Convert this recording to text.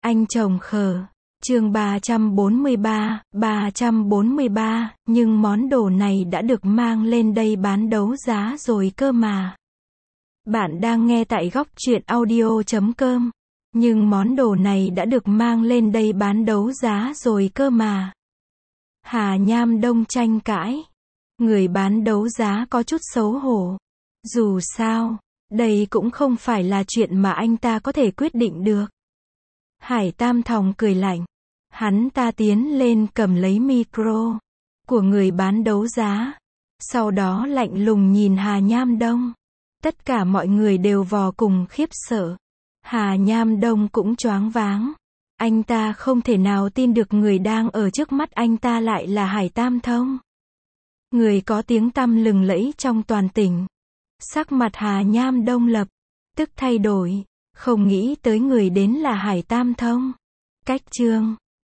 Anh chồng khờ. Chương 343, nhưng món đồ này đã được mang lên đây bán đấu giá rồi cơ mà. Bạn đang nghe tại góc truyện audio.com. Nhưng món đồ này đã được mang lên đây bán đấu giá rồi cơ mà. Hà Nham Đông tranh cãi. Người bán đấu giá có chút xấu hổ. Dù sao, đây cũng không phải là chuyện mà anh ta có thể quyết định được. Hải Tam Thòng cười lạnh. Hắn ta tiến lên cầm lấy micro của người bán đấu giá. Sau đó lạnh lùng nhìn Hà Nham Đông. Tất cả mọi người đều vô cùng khiếp sợ. Hà Nham Đông cũng choáng váng. Anh ta không thể nào tin được người đang ở trước mắt anh ta lại là Hải Tam Thông. Người có tiếng tăm lừng lẫy trong toàn tỉnh. Sắc mặt Hà Nham Đông lập tức thay đổi. Không nghĩ tới người đến là Hải Tam Thông. Cách chương